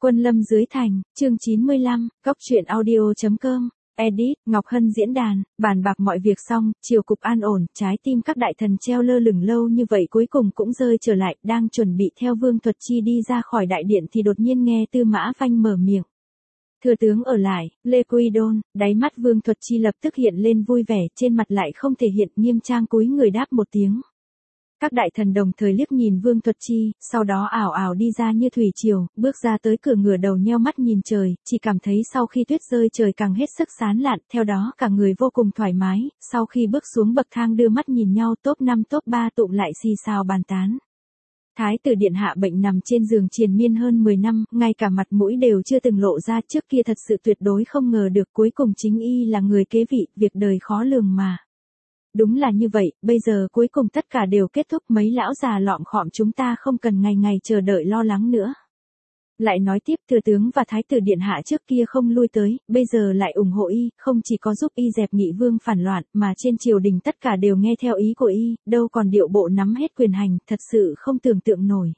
Quân lâm dưới thành, chương 95, Cóc truyện audio.com, edit, Ngọc Hân diễn đàn, bàn bạc mọi việc xong, triều cục an ổn, trái tim các đại thần treo lơ lửng lâu như vậy cuối cùng cũng rơi trở lại, đang chuẩn bị theo Vương Thuật Chi đi ra khỏi đại điện thì đột nhiên nghe Tư Mã Vanh mở miệng. Thừa tướng ở lại, Lê Quy Đôn, đáy mắt Vương Thuật Chi lập tức hiện lên vui vẻ, trên mặt lại không thể hiện, nghiêm trang cúi người đáp một tiếng. Các đại thần đồng thời liếc nhìn Vương Thuật Chi, sau đó ảo ảo đi ra như thủy triều, bước ra tới cửa ngửa đầu nheo mắt nhìn trời, chỉ cảm thấy sau khi tuyết rơi trời càng hết sức sán lạn, theo đó cả người vô cùng thoải mái, sau khi bước xuống bậc thang đưa mắt nhìn nhau top 5 top 3 tụm lại xì xào bàn tán. Thái tử điện hạ bệnh nằm trên giường triền miên hơn 10 năm, ngay cả mặt mũi đều chưa từng lộ ra, trước kia thật sự tuyệt đối không ngờ được cuối cùng chính y là người kế vị, việc đời khó lường mà. Đúng là như vậy, bây giờ cuối cùng tất cả đều kết thúc, mấy lão già lọm khọm chúng ta không cần ngày ngày chờ đợi lo lắng nữa. Lại nói tiếp, thừa tướng và thái tử điện hạ trước kia không lui tới, bây giờ lại ủng hộ y, không chỉ có giúp y dẹp Nghị Vương phản loạn, mà trên triều đình tất cả đều nghe theo ý của y, đâu còn điệu bộ nắm hết quyền hành, thật sự không tưởng tượng nổi.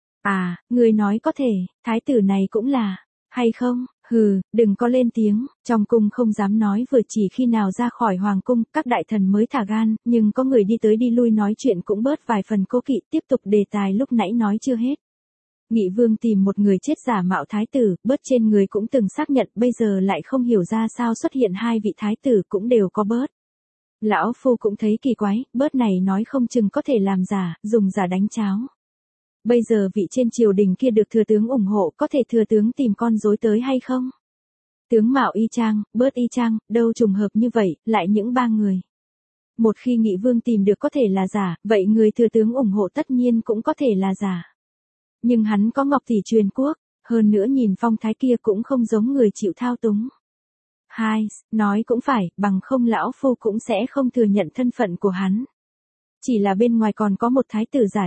À, người nói có thể, thái tử này cũng là, hay không? Hừ, đừng có lên tiếng, trong cung không dám nói, vừa chỉ khi nào ra khỏi hoàng cung, các đại thần mới thả gan, nhưng có người đi tới đi lui nói chuyện cũng bớt vài phần cố kỵ, tiếp tục đề tài lúc nãy nói chưa hết. Nghị Vương tìm một người chết giả mạo thái tử, bớt trên người cũng từng xác nhận, bây giờ lại không hiểu ra sao xuất hiện hai vị thái tử cũng đều có bớt. Lão phu cũng thấy kỳ quái, bớt này nói không chừng có thể làm giả, dùng giả đánh cháo. Bây giờ vị trên triều đình kia được thừa tướng ủng hộ, có thể thừa tướng tìm con rối tới hay không? Tướng mạo y chang, bớt y chang, đâu trùng hợp như vậy, lại những ba người. Một khi Nghị Vương tìm được có thể là giả, vậy người thừa tướng ủng hộ tất nhiên cũng có thể là giả. Nhưng hắn có Ngọc tỷ truyền quốc, hơn nữa nhìn phong thái kia cũng không giống người chịu thao túng. Hai, nói cũng phải, bằng không lão phu cũng sẽ không thừa nhận thân phận của hắn. Chỉ là bên ngoài còn có một thái tử giả,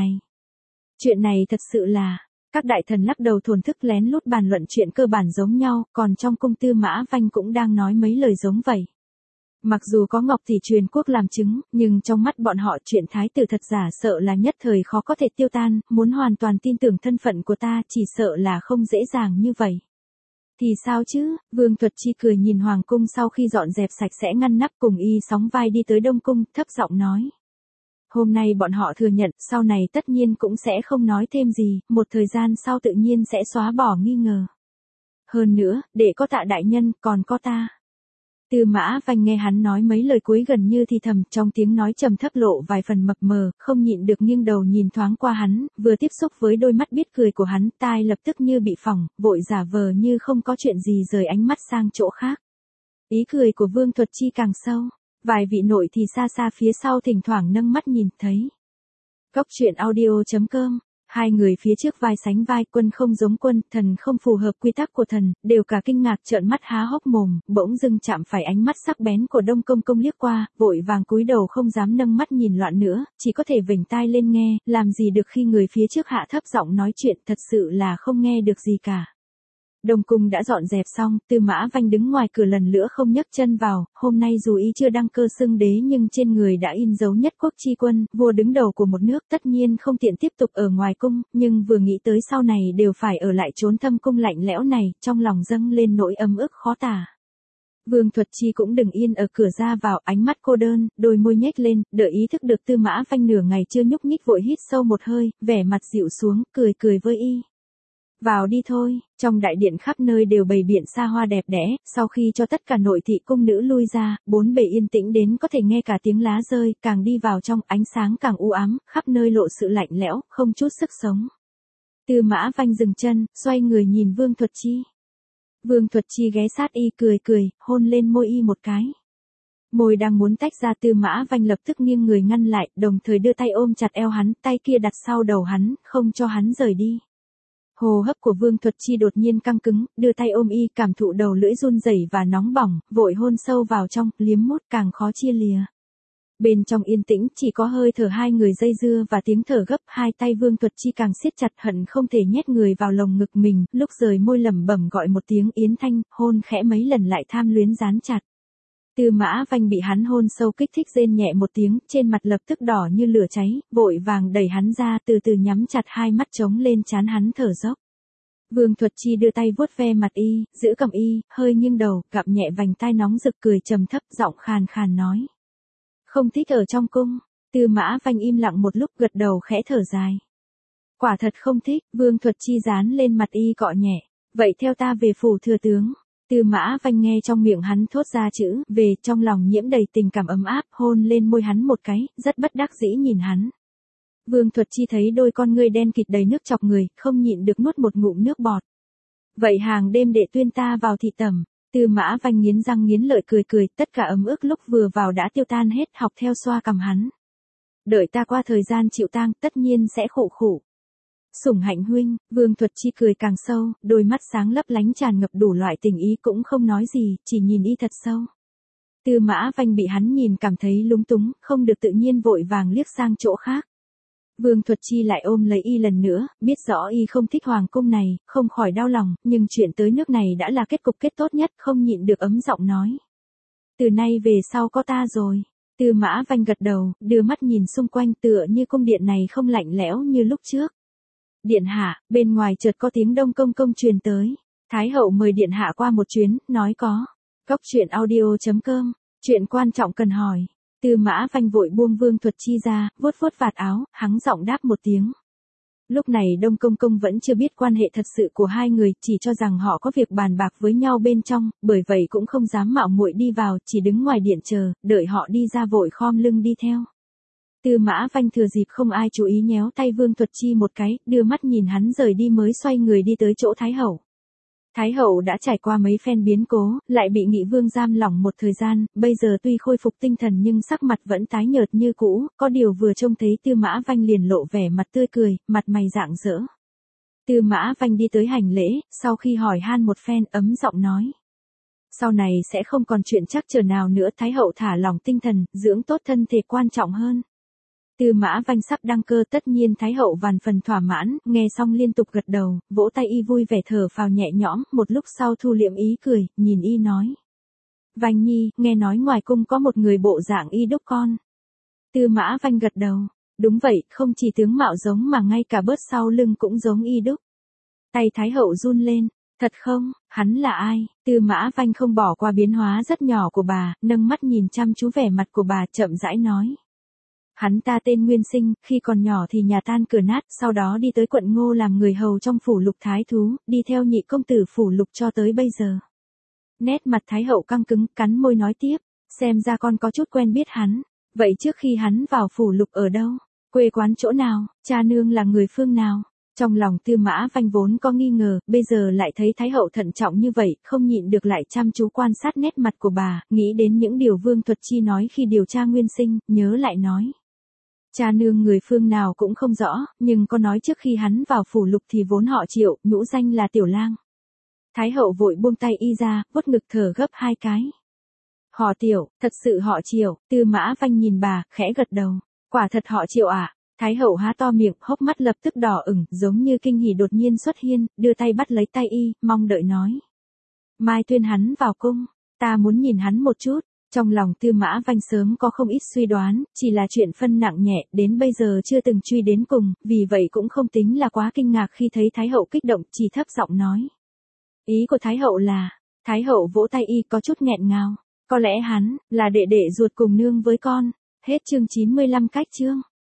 chuyện này thật sự là, các đại thần lắc đầu thổn thức lén lút bàn luận chuyện cơ bản giống nhau, còn trong cung Tư Mã Vanh cũng đang nói mấy lời giống vậy. Mặc dù có Ngọc tỷ truyền quốc làm chứng, nhưng trong mắt bọn họ chuyện thái tử thật giả sợ là nhất thời khó có thể tiêu tan, muốn hoàn toàn tin tưởng thân phận của ta chỉ sợ là không dễ dàng như vậy. Thì sao chứ, Vương Thuật Chi cười nhìn hoàng cung sau khi dọn dẹp sạch sẽ ngăn nắp cùng y sóng vai đi tới Đông Cung, thấp giọng nói. Hôm nay bọn họ thừa nhận, sau này tất nhiên cũng sẽ không nói thêm gì, một thời gian sau tự nhiên sẽ xóa bỏ nghi ngờ. Hơn nữa, để có Tạ đại nhân, còn có ta. Tư Mã Vanh nghe hắn nói mấy lời cuối gần như thì thầm, trong tiếng nói trầm thấp lộ vài phần mập mờ, không nhịn được nghiêng đầu nhìn thoáng qua hắn, vừa tiếp xúc với đôi mắt biết cười của hắn, tai lập tức như bị phỏng, vội giả vờ như không có chuyện gì rời ánh mắt sang chỗ khác. Ý cười của Vương Thuật Chi càng sâu. Vài vị nội thì xa xa phía sau thỉnh thoảng nâng mắt nhìn thấy. Cóc truyện audio.com, hai người phía trước vai sánh vai, quân không giống quân, thần không phù hợp quy tắc của thần, đều cả kinh ngạc trợn mắt há hốc mồm, bỗng dưng chạm phải ánh mắt sắc bén của Đông Công Công liếc qua, vội vàng cúi đầu không dám nâng mắt nhìn loạn nữa, chỉ có thể vểnh tai lên nghe, làm gì được khi người phía trước hạ thấp giọng nói chuyện, thật sự là không nghe được gì cả. Đông cung đã dọn dẹp xong, Tư Mã Vanh đứng ngoài cửa lần nữa không nhấc chân vào, hôm nay dù y chưa đăng cơ xưng đế nhưng trên người đã in dấu nhất quốc chi quân, vua đứng đầu của một nước, tất nhiên không tiện tiếp tục ở ngoài cung, nhưng vừa nghĩ tới sau này đều phải ở lại trốn thâm cung lạnh lẽo này, trong lòng dâng lên nỗi ấm ức khó tả. Vương Thuật Chi cũng đứng yên ở cửa ra vào, ánh mắt cô đơn, đôi môi nhếch lên, đợi ý thức được Tư Mã Vanh nửa ngày chưa nhúc nhích vội hít sâu một hơi, vẻ mặt dịu xuống, cười với y. Vào đi thôi, trong đại điện khắp nơi đều bày biện xa hoa đẹp đẽ, sau khi cho tất cả nội thị cung nữ lui ra, bốn bề yên tĩnh đến có thể nghe cả tiếng lá rơi, càng đi vào trong ánh sáng càng u ám, khắp nơi lộ sự lạnh lẽo, không chút sức sống. Tư Mã Vanh dừng chân, xoay người nhìn Vương Thuật Chi. Vương Thuật Chi ghé sát y cười, hôn lên môi y một cái. Môi đang muốn tách ra, Tư Mã Vanh lập tức nghiêng người ngăn lại, đồng thời đưa tay ôm chặt eo hắn, tay kia đặt sau đầu hắn, không cho hắn rời đi. Hô hấp của Vương Thuật Chi đột nhiên căng cứng, đưa tay ôm y, cảm thụ đầu lưỡi run rẩy và nóng bỏng, vội hôn sâu vào trong, liếm mút càng khó chia lìa. Bên trong yên tĩnh chỉ có hơi thở hai người dây dưa và tiếng thở gấp, hai tay Vương Thuật Chi càng siết chặt hận không thể nhét người vào lồng ngực mình, lúc rời môi lẩm bẩm gọi một tiếng Yến Thanh, hôn khẽ mấy lần lại tham luyến dán chặt. Tư Mã Vanh bị hắn hôn sâu kích thích rên nhẹ một tiếng, trên mặt lập tức đỏ như lửa cháy, vội vàng đẩy hắn ra, từ từ nhắm chặt hai mắt trống lên trán hắn thở dốc. Vương Thuật Chi đưa tay vuốt ve mặt y, giữ cầm y, hơi nghiêng đầu, gặm nhẹ vành tai nóng rực cười trầm thấp, giọng khàn khàn nói. Không thích ở trong cung. Tư Mã Vanh im lặng một lúc, gật đầu khẽ thở dài. Quả thật không thích. Vương Thuật Chi dán lên mặt y cọ nhẹ. Vậy theo ta về phủ thừa tướng. Tư Mã Vanh nghe trong miệng hắn thốt ra chữ về, trong lòng nhiễm đầy tình cảm ấm áp, hôn lên môi hắn một cái, rất bất đắc dĩ nhìn hắn. Vương Thuật Chi thấy đôi con ngươi đen kịt đầy nước chọc người, không nhịn được nuốt một ngụm nước bọt. Vậy hàng đêm để tuyên ta vào thị tẩm. Tư Mã Vanh nghiến răng nghiến lợi cười cười, tất cả ấm ức lúc vừa vào đã tiêu tan hết, học theo xoa cằm hắn. Đợi ta qua thời gian chịu tang, tất nhiên sẽ khổ khổ. Sủng hạnh huynh. Vương Thuật Chi cười càng sâu, đôi mắt sáng lấp lánh tràn ngập đủ loại tình ý, cũng không nói gì, chỉ nhìn y thật sâu. Tư Mã Vanh bị hắn nhìn cảm thấy lúng túng, không được tự nhiên vội vàng liếc sang chỗ khác. Vương Thuật Chi lại ôm lấy y lần nữa, biết rõ y không thích hoàng cung này, không khỏi đau lòng, nhưng chuyện tới nước này đã là kết cục kết tốt nhất, không nhịn được ấm giọng nói. Từ nay về sau có ta rồi. Tư Mã Vanh gật đầu, đưa mắt nhìn xung quanh, tựa như cung điện này không lạnh lẽo như lúc trước. Điện hạ, bên ngoài chợt có tiếng đông công công truyền tới. Thái hậu mời điện hạ qua một chuyến, nói có. Cốc truyện audio.com, chuyện quan trọng cần hỏi. Tư Mã Vanh vội buông Vương Thuật Chi ra, vuốt vuốt vạt áo, hắng giọng đáp một tiếng. Lúc này Đông Công Công vẫn chưa biết quan hệ thật sự của hai người, chỉ cho rằng họ có việc bàn bạc với nhau bên trong, bởi vậy cũng không dám mạo muội đi vào, chỉ đứng ngoài điện chờ, đợi họ đi ra vội khom lưng đi theo. Tư Mã Vanh thừa dịp không ai chú ý nhéo tay Vương Thuật Chi một cái, đưa mắt nhìn hắn rời đi mới xoay người đi tới chỗ Thái hậu. Thái hậu đã trải qua mấy phen biến cố, lại bị Nghị Vương giam lỏng một thời gian, bây giờ tuy khôi phục tinh thần nhưng sắc mặt vẫn tái nhợt như cũ, có điều vừa trông thấy Tư Mã Vanh liền lộ vẻ mặt tươi cười, mặt mày rạng rỡ. Tư Mã Vanh đi tới hành lễ, sau khi hỏi han một phen, ấm giọng nói. Sau này sẽ không còn chuyện trắc trở nào nữa. Thái hậu thả lỏng tinh thần, dưỡng tốt thân thể quan trọng hơn. Tư Mã Vanh sắp đăng cơ, tất nhiên Thái hậu vạn phần thỏa mãn, nghe xong liên tục gật đầu, vỗ tay y vui vẻ thở phào nhẹ nhõm, một lúc sau thu liệm ý cười, nhìn y nói. Vanh nhi, nghe nói ngoài cung có một người bộ dạng y đúc con. Tư Mã Vanh gật đầu, đúng vậy, không chỉ tướng mạo giống mà ngay cả bớt sau lưng cũng giống y đúc. Tay Thái hậu run lên, thật không, hắn là ai? Tư Mã Vanh không bỏ qua biến hóa rất nhỏ của bà, nâng mắt nhìn chăm chú vẻ mặt của bà, chậm rãi nói. Hắn ta tên Nguyên Sinh, khi còn nhỏ thì nhà tan cửa nát, sau đó đi tới quận Ngô làm người hầu trong phủ Lục Thái Thú, đi theo nhị công tử phủ Lục cho tới bây giờ. Nét mặt Thái hậu căng cứng, cắn môi nói tiếp, xem ra con có chút quen biết hắn. Vậy trước khi hắn vào phủ Lục ở đâu? Quê quán chỗ nào? Cha nương là người phương nào? Trong lòng Tư Mã Vanh vốn có nghi ngờ, bây giờ lại thấy Thái hậu thận trọng như vậy, không nhịn được lại chăm chú quan sát nét mặt của bà, nghĩ đến những điều Vương Thuật Chi nói khi điều tra Nguyên Sinh, nhớ lại nói. Cha nương người phương nào cũng không rõ, nhưng có nói trước khi hắn vào phủ Lục thì vốn họ Triệu, nhũ danh là Tiểu Lang. Thái hậu vội buông tay y ra, vuốt ngực thở gấp hai cái. Họ Tiểu, thật sự họ Triệu. Tư Mã Vanh nhìn bà, khẽ gật đầu. Quả thật họ Triệu à? Thái hậu há to miệng, hốc mắt lập tức đỏ ửng, giống như kinh hỉ đột nhiên xuất hiện, đưa tay bắt lấy tay y, mong đợi nói. Mai tuyên hắn vào cung, ta muốn nhìn hắn một chút. Trong lòng Tư Mã Vanh sớm có không ít suy đoán, chỉ là chuyện phân nặng nhẹ, đến bây giờ chưa từng truy đến cùng, vì vậy cũng không tính là quá kinh ngạc khi thấy Thái hậu kích động, chỉ thấp giọng nói. Ý của Thái hậu là, Thái hậu vỗ tay y có chút nghẹn ngào, có lẽ hắn, là đệ đệ ruột cùng nương với con. Hết chương 95 cách chương.